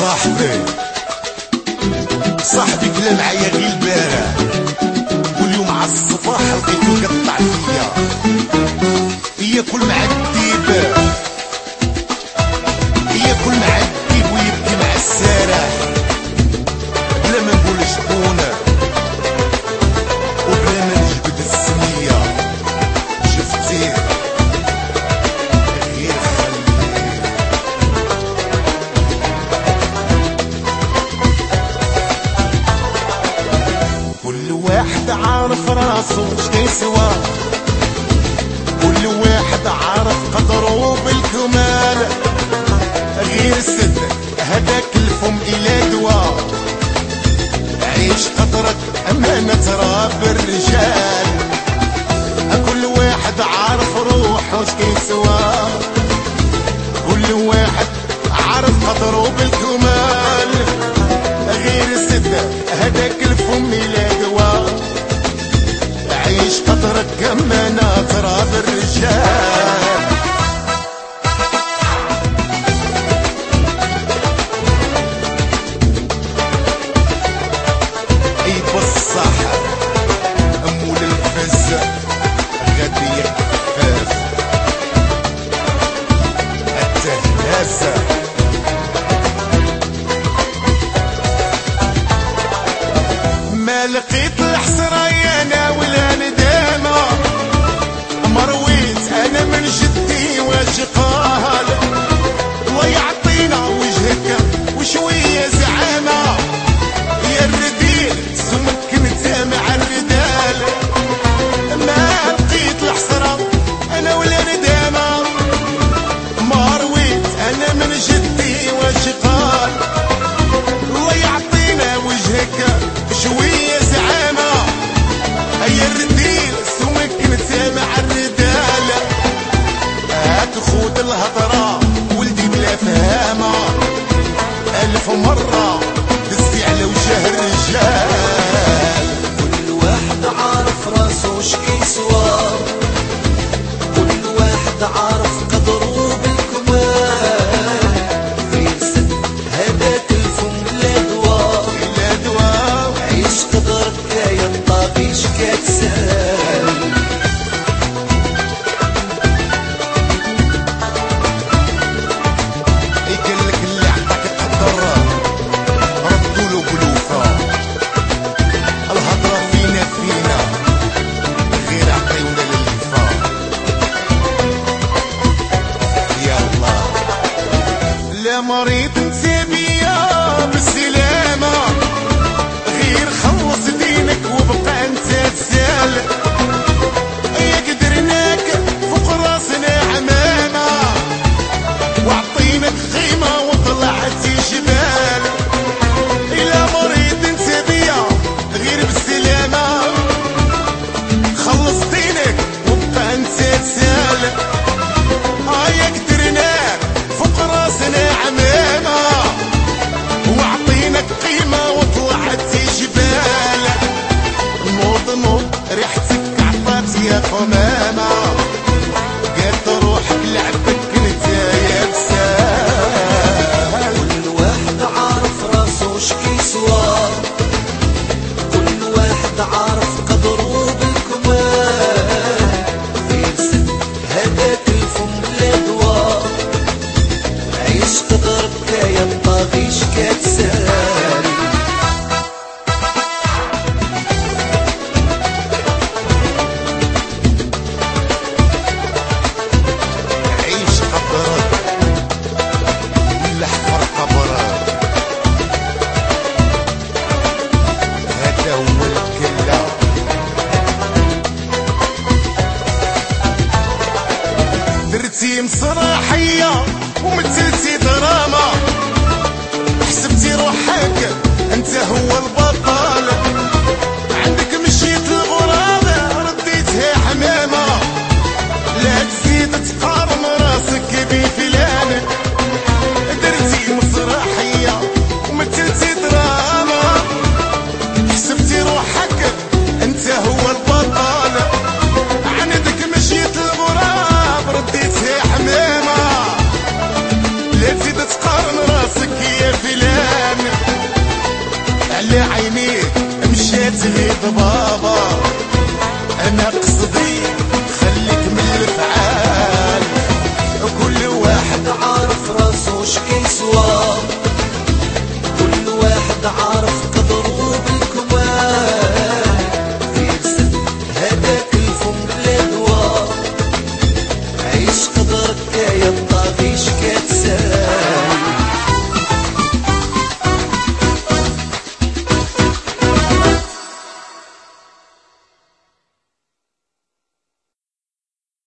صاحبي كلا معايا غير البارح، واليوم ع الصباح لقيتو يقطع فيا ياكل مع الديب، ياكل مع الديب ويبكي مع السارح، بلا ما نقول شكون وبلا ما نجبد السمية. شفتيه غير خليه كل واحد عارف راسو شكيسوا، كل واحد عارف قدره بالكمال، غير سد هداك الفم إلى دواء، عيش قدرك أمانة راب الرجال، كل واحد عارف روحه شكيسوا، كل واحد عارف قدره بالكمال، غير سد هداك الفم إلى دواء، عيش قدرك أمانة راب الرجال. عيد بالصحة أمول الفز غادي يكفاف التهاسة، ما لقيت الحسرة يا انا ولا ندامة، مرويت انا من جدي واش قال، الله يعطينا وجهك وشوية زعامة، يا الرديل سمك انت مع الردال، ما لقيت الحسرة انا ولا ندامة، مرويت انا من جدي واش قال، الله يعطينا وجهك شوية زعامة، هيا الرديل سمك انت مع الردال، هتخوض الهضرة ولدي بلا فهامة، ألف مرة دزتي على وجه الرجال. كل واحد عارف راسو شكيسوا، كل واحد عارف قدره بالكمال، غير سد هداك الفم لا دواء، عيش قدرك يا الطاغيش كتسال. يقلك اللي عطاك القدر ردولو بلوفة، الهضرة فينا غير عطيونا للفا. يلا لا مريض نسابية بالسلامة، غير خلص دينك وبقى انت تسال، يا قدرناك فوق راسنا عمامة، وعطيناك خيمة وطلعت جبال، إلا مريض انت بيا غير بالسلامة، خلص دينك وبقى انت تسال، يا قدرناك فوق راسنا عمامة، وعطيناك قيمة وطلعت جبال، نوض ريحتك عطات يا قمامة، قالت روحك لعبك انت يا بسال. كل واحد عارف راسو شكيسوا، كل واحد عارف قدره بالكمال، غير سد هداك الفم لا دواء، عيش قدرك يا الطاغيش كتسال. عيش قدرك ولا حفر قبرك، هذا هو الكلا. درتي مسرحية ومثلتي دراما، حسبتي روحك انت هو البطل، عندك مشيت الغراب رديتها حمامة، لا تزيد تقارن راسك بفلان، درتي مسرحية ومثلتي دراما، حسبتي روحك انت هو البطل، عندك مشيت الغراب رديتها حمامة، لا تزيد تقارن راسك يا فلان. ولد بابا